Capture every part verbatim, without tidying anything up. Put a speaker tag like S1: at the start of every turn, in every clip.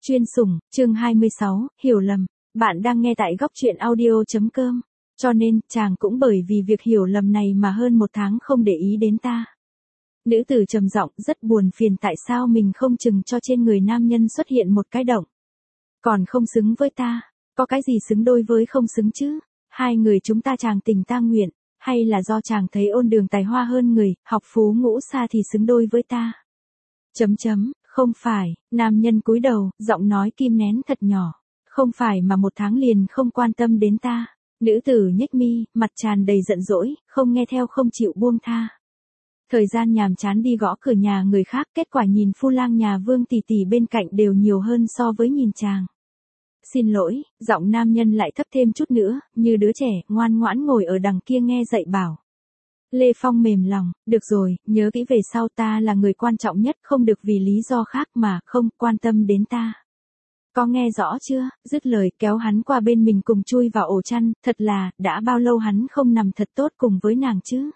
S1: Chuyên sủng, chương hai mươi sáu, hiểu lầm. Bạn đang nghe tại góc truyện audio.com. Cho nên, chàng cũng bởi vì việc hiểu lầm này mà hơn một tháng không để ý đến ta. Nữ tử trầm giọng, rất buồn phiền tại sao mình không chừng cho trên người nam nhân xuất hiện một cái động. Còn không xứng với ta, có cái gì xứng đôi với không xứng chứ? Hai người chúng ta chàng tình ta nguyện, hay là do chàng thấy ôn đường tài hoa hơn người, học phú ngũ xa thì xứng đôi với ta? Chấm chấm, không phải, nam nhân cúi đầu, giọng nói kim nén thật nhỏ. Không phải mà một tháng liền không quan tâm đến ta. Nữ tử nhếch mi, mặt tràn đầy giận dỗi, không nghe theo không chịu buông tha. Thời gian nhàm chán đi gõ cửa nhà người khác, kết quả nhìn phu lang nhà Vương tỷ tỷ bên cạnh đều nhiều hơn so với nhìn chàng. Xin lỗi, giọng nam nhân lại thấp thêm chút nữa, như đứa trẻ, ngoan ngoãn ngồi ở đằng kia nghe dạy bảo. Lê Phong mềm lòng, được rồi, nhớ kỹ về sau ta là người quan trọng nhất, không được vì lý do khác mà không quan tâm đến ta. Có nghe rõ chưa? Dứt lời kéo hắn qua bên mình cùng chui vào ổ chăn, thật là, đã bao lâu hắn không nằm thật tốt cùng với nàng chứ?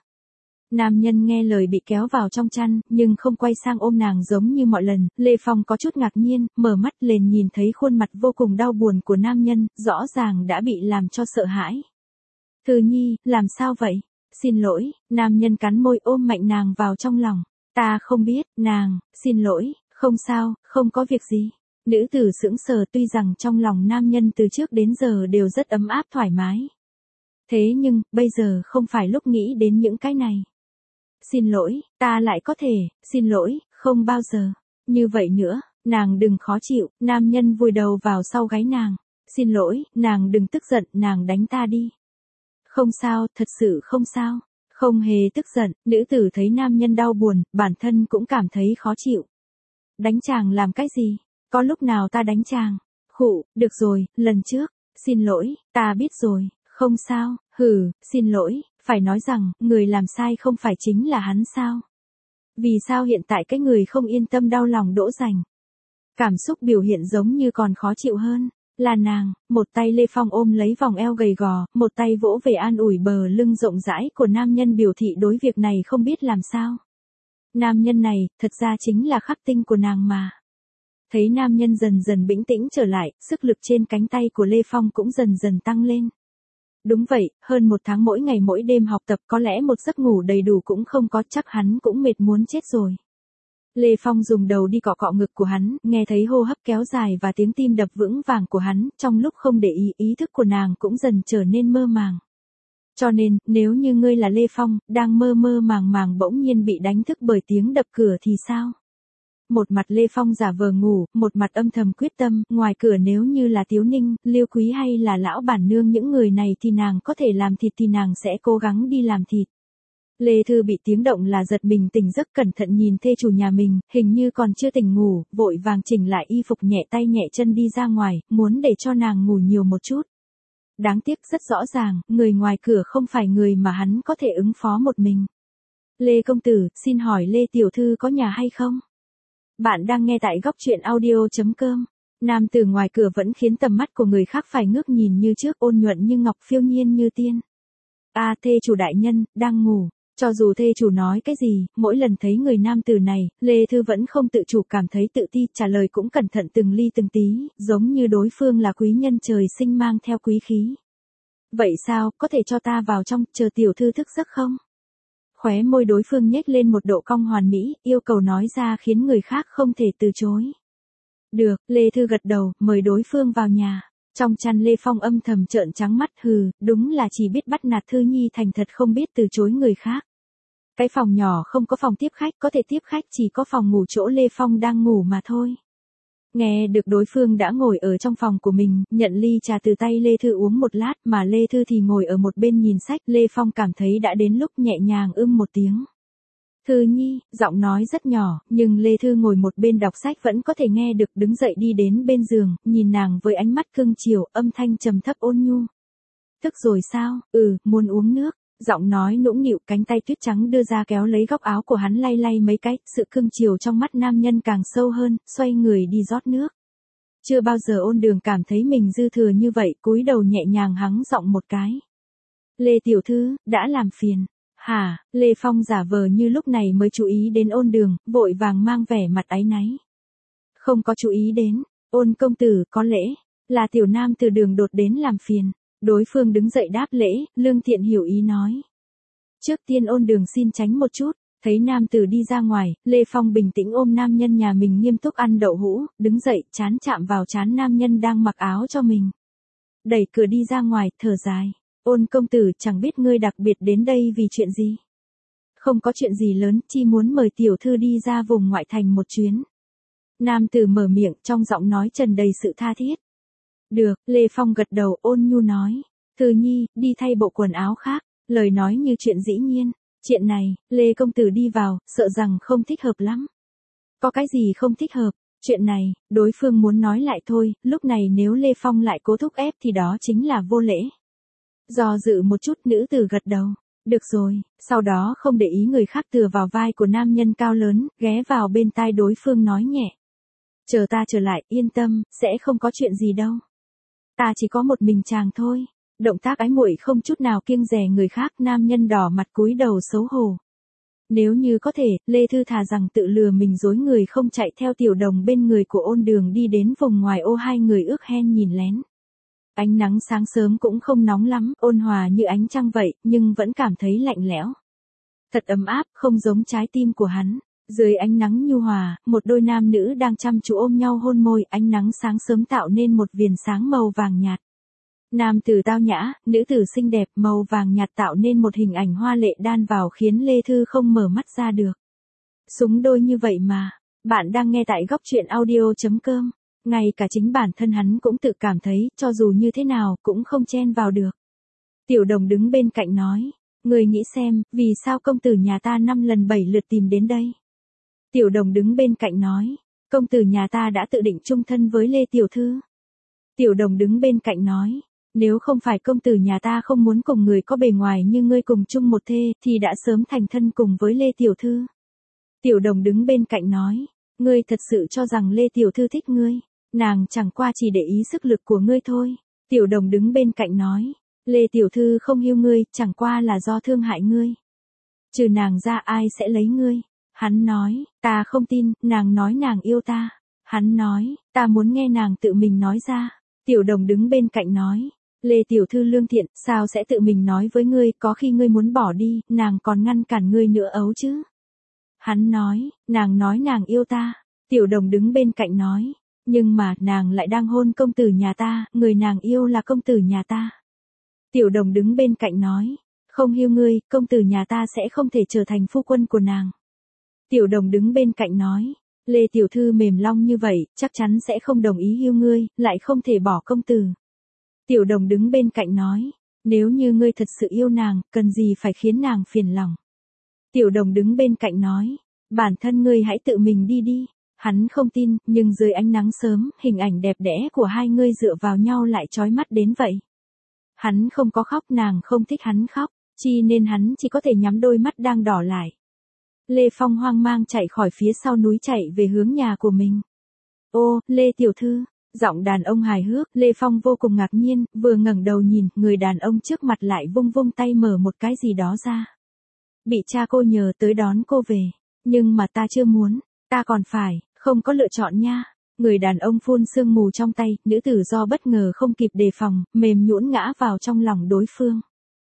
S1: Nam nhân nghe lời bị kéo vào trong chăn, nhưng không quay sang ôm nàng giống như mọi lần, Lê Phong có chút ngạc nhiên, mở mắt lên nhìn thấy khuôn mặt vô cùng đau buồn của nam nhân, rõ ràng đã bị làm cho sợ hãi. Thư Nhi, làm sao vậy? Xin lỗi, nam nhân cắn môi ôm mạnh nàng vào trong lòng. Ta không biết, nàng, xin lỗi, không sao, không có việc gì. Nữ tử sững sờ tuy rằng trong lòng nam nhân từ trước đến giờ đều rất ấm áp thoải mái. Thế nhưng, bây giờ không phải lúc nghĩ đến những cái này. Xin lỗi, ta lại có thể, xin lỗi, không bao giờ. Như vậy nữa, nàng đừng khó chịu, nam nhân vùi đầu vào sau gáy nàng. Xin lỗi, nàng đừng tức giận, nàng đánh ta đi. Không sao, thật sự không sao. Không hề tức giận, nữ tử thấy nam nhân đau buồn, bản thân cũng cảm thấy khó chịu. Đánh chàng làm cái gì? Có lúc nào ta đánh chàng? Khụ, được rồi, lần trước. Xin lỗi, ta biết rồi, không sao, hừ, xin lỗi, phải nói rằng, người làm sai không phải chính là hắn sao? Vì sao hiện tại cái người không yên tâm đau lòng đỗ dành? Cảm xúc biểu hiện giống như còn khó chịu hơn. Là nàng, một tay Lê Phong ôm lấy vòng eo gầy gò, một tay vỗ về an ủi bờ lưng rộng rãi của nam nhân biểu thị đối việc này không biết làm sao. Nam nhân này, thật ra chính là khắc tinh của nàng mà. Thấy nam nhân dần dần bĩnh tĩnh trở lại, sức lực trên cánh tay của Lê Phong cũng dần dần tăng lên. Đúng vậy, hơn một tháng mỗi ngày mỗi đêm học tập có lẽ một giấc ngủ đầy đủ cũng không có, chắc hắn cũng mệt muốn chết rồi. Lê Phong dùng đầu đi cọ cọ ngực của hắn, nghe thấy hô hấp kéo dài và tiếng tim đập vững vàng của hắn, trong lúc không để ý, ý thức của nàng cũng dần trở nên mơ màng. Cho nên, nếu như ngươi là Lê Phong, đang mơ mơ màng màng bỗng nhiên bị đánh thức bởi tiếng đập cửa thì sao? Một mặt Lê Phong giả vờ ngủ, một mặt âm thầm quyết tâm, ngoài cửa nếu như là Tiếu Ninh, Liêu Quý hay là lão bản nương những người này thì nàng có thể làm thịt thì nàng sẽ cố gắng đi làm thịt. Lê Thư bị tiếng động là giật mình tỉnh giấc, cẩn thận nhìn thê chủ nhà mình, hình như còn chưa tỉnh ngủ, vội vàng chỉnh lại y phục nhẹ tay nhẹ chân đi ra ngoài, muốn để cho nàng ngủ nhiều một chút. Đáng tiếc rất rõ ràng, người ngoài cửa không phải người mà hắn có thể ứng phó một mình. Lê công tử, xin hỏi Lê tiểu thư có nhà hay không? Bạn đang nghe tại góc truyện audio.com. Nam từ ngoài cửa vẫn khiến tầm mắt của người khác phải ngước nhìn như trước, ôn nhuận như ngọc, phiêu nhiên như tiên. A à, thê chủ đại nhân, đang ngủ. Cho dù thê chủ nói cái gì, mỗi lần thấy người nam tử này, Lê Thư vẫn không tự chủ cảm thấy tự ti, trả lời cũng cẩn thận từng ly từng tí, giống như đối phương là quý nhân trời sinh mang theo quý khí. Vậy sao, có thể cho ta vào trong, chờ tiểu thư thức giấc không? Khóe môi đối phương nhếch lên một độ cong hoàn mỹ, yêu cầu nói ra khiến người khác không thể từ chối. Được, Lê Thư gật đầu, mời đối phương vào nhà. Trong chăn Lê Phong âm thầm trợn trắng mắt, hừ, đúng là chỉ biết bắt nạt Thư Nhi thành thật, không biết từ chối người khác. Cái phòng nhỏ không có phòng tiếp khách, có thể tiếp khách chỉ có phòng ngủ chỗ Lê Phong đang ngủ mà thôi. Nghe được đối phương đã ngồi ở trong phòng của mình, nhận ly trà từ tay Lê Thư uống một lát, mà Lê Thư thì ngồi ở một bên nhìn sách, Lê Phong cảm thấy đã đến lúc nhẹ nhàng ưm một tiếng. Thư Nhi, giọng nói rất nhỏ, nhưng Lê Thư ngồi một bên đọc sách vẫn có thể nghe được, đứng dậy đi đến bên giường, nhìn nàng với ánh mắt cưng chiều, âm thanh trầm thấp ôn nhu. Thức rồi sao? Ừ, muốn uống nước. Giọng nói nũng nịu, cánh tay tuyết trắng đưa ra kéo lấy góc áo của hắn lay lay mấy cái, sự cưng chiều trong mắt nam nhân càng sâu hơn, xoay người đi rót nước. Chưa bao giờ ôn đường cảm thấy mình dư thừa như vậy, cúi đầu nhẹ nhàng hắng giọng một cái. Lê tiểu thư, đã làm phiền. Hả, Lê Phong giả vờ như lúc này mới chú ý đến ôn đường, vội vàng mang vẻ mặt áy náy. Không có chú ý đến, Ôn công tử, có lẽ là tiểu nam từ đường đột đến làm phiền. Đối phương đứng dậy đáp lễ, Lương Thiện hiểu ý nói. Trước tiên Ôn Đường xin tránh một chút. Thấy nam tử đi ra ngoài, Lê Phong bình tĩnh ôm nam nhân nhà mình nghiêm túc ăn đậu hũ, đứng dậy, trán chạm vào trán nam nhân đang mặc áo cho mình. Đẩy cửa đi ra ngoài, thở dài. Ôn công tử, chẳng biết ngươi đặc biệt đến đây vì chuyện gì. Không có chuyện gì lớn, chỉ muốn mời tiểu thư đi ra vùng ngoại thành một chuyến. Nam tử mở miệng, trong giọng nói tràn đầy sự tha thiết. Được, Lê Phong gật đầu, ôn nhu nói. Thư nhi, đi thay bộ quần áo khác. Lời nói như chuyện dĩ nhiên. Chuyện này, Lê công tử đi vào, sợ rằng không thích hợp lắm. Có cái gì không thích hợp? Chuyện này, đối phương muốn nói lại thôi, lúc này nếu Lê Phong lại cố thúc ép thì đó chính là vô lễ. Do dự một chút, nữ tử gật đầu. Được rồi, sau đó không để ý người khác tựa vào vai của nam nhân cao lớn, ghé vào bên tai đối phương nói nhẹ. Chờ ta trở lại, yên tâm, sẽ không có chuyện gì đâu. Ta chỉ có một mình chàng thôi. Động tác ái muội không chút nào kiêng dè người khác, nam nhân đỏ mặt cúi đầu xấu hổ. Nếu như có thể, Lê Thư thà rằng tự lừa mình dối người không chạy theo tiểu đồng bên người của Ôn Đường đi đến vùng ngoài ô, hai người ước hen nhìn lén. Ánh nắng sáng sớm cũng không nóng lắm, ôn hòa như ánh trăng vậy, nhưng vẫn cảm thấy lạnh lẽo. Thật ấm áp, không giống trái tim của hắn. Dưới ánh nắng nhu hòa, một đôi nam nữ đang chăm chú ôm nhau hôn môi, ánh nắng sáng sớm tạo nên một viền sáng màu vàng nhạt. Nam tử tao nhã, nữ tử xinh đẹp, màu vàng nhạt tạo nên một hình ảnh hoa lệ đan vào khiến Lê Thư không mở mắt ra được. Xứng đôi như vậy mà. Bạn đang nghe tại góc truyện audio chấm com. Ngay cả chính bản thân hắn cũng tự cảm thấy, cho dù như thế nào, cũng không chen vào được. Tiểu đồng đứng bên cạnh nói. Người nghĩ xem, vì sao công tử nhà ta năm lần bảy lượt tìm đến đây? Tiểu đồng đứng bên cạnh nói. Công tử nhà ta đã tự định chung thân với Lê tiểu thư. Tiểu đồng đứng bên cạnh nói. Nếu không phải công tử nhà ta không muốn cùng người có bề ngoài như ngươi cùng chung một thê, thì đã sớm thành thân cùng với Lê tiểu thư. Tiểu đồng đứng bên cạnh nói. Ngươi thật sự cho rằng Lê tiểu thư thích ngươi. Nàng chẳng qua chỉ để ý sức lực của ngươi thôi. Tiểu đồng đứng bên cạnh nói. Lê tiểu thư không yêu ngươi, chẳng qua là do thương hại ngươi. Trừ nàng ra ai sẽ lấy ngươi? Hắn nói, ta không tin, nàng nói nàng yêu ta. Hắn nói, ta muốn nghe nàng tự mình nói ra. Tiểu đồng đứng bên cạnh nói. Lê tiểu thư lương thiện, sao sẽ tự mình nói với ngươi, có khi ngươi muốn bỏ đi, nàng còn ngăn cản ngươi nữa ấu chứ. Hắn nói, nàng nói nàng yêu ta. Tiểu đồng đứng bên cạnh nói. Nhưng mà, nàng lại đang hôn công tử nhà ta, người nàng yêu là công tử nhà ta. Tiểu đồng đứng bên cạnh nói. Không yêu ngươi, công tử nhà ta sẽ không thể trở thành phu quân của nàng. Tiểu đồng đứng bên cạnh nói. Lê tiểu thư mềm long như vậy, chắc chắn sẽ không đồng ý yêu ngươi, lại không thể bỏ công tử. Tiểu đồng đứng bên cạnh nói. Nếu như ngươi thật sự yêu nàng, cần gì phải khiến nàng phiền lòng. Tiểu đồng đứng bên cạnh nói. Bản thân ngươi hãy tự mình đi đi. Hắn không tin, nhưng dưới ánh nắng sớm, hình ảnh đẹp đẽ của hai người dựa vào nhau lại chói mắt đến vậy. Hắn không có khóc, nàng không thích hắn khóc, chi nên hắn chỉ có thể nhắm đôi mắt đang đỏ lại. Lê Phong hoang mang chạy khỏi phía sau núi chạy về hướng nhà của mình. Ô, Lê tiểu thư, giọng đàn ông hài hước, Lê Phong vô cùng ngạc nhiên, vừa ngẩng đầu nhìn, người đàn ông trước mặt lại vung vung tay mở một cái gì đó ra. Bị cha cô nhờ tới đón cô về, nhưng mà ta chưa muốn, ta còn phải, không có lựa chọn nha. Người đàn ông phun sương mù trong tay, nữ tử do bất ngờ không kịp đề phòng, mềm nhũn ngã vào trong lòng đối phương.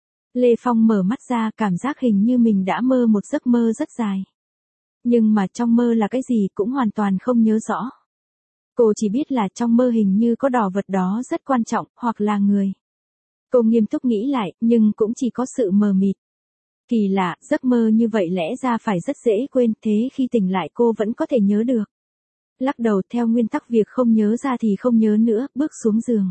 S1: Lê Phong mở mắt ra, cảm giác hình như mình đã mơ một giấc mơ rất dài. Nhưng mà trong mơ là cái gì cũng hoàn toàn không nhớ rõ. Cô chỉ biết là trong mơ hình như có đồ vật đó rất quan trọng, hoặc là người. Cô nghiêm túc nghĩ lại, nhưng cũng chỉ có sự mờ mịt. Kỳ lạ, giấc mơ như vậy lẽ ra phải rất dễ quên, thế khi tỉnh lại cô vẫn có thể nhớ được. Lắc đầu, theo nguyên tắc việc không nhớ ra thì không nhớ nữa, bước xuống giường.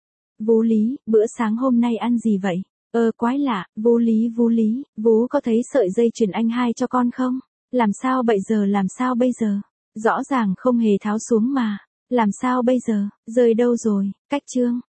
S1: Vô Lý, bữa sáng hôm nay ăn gì vậy? Ơ quái lạ, Vô Lý Vô Lý, Vú có thấy sợi dây chuyền anh hai cho con không? Làm sao bây giờ làm sao bây giờ? Rõ ràng không hề tháo xuống mà. Làm sao bây giờ, rơi đâu rồi? Cách chương.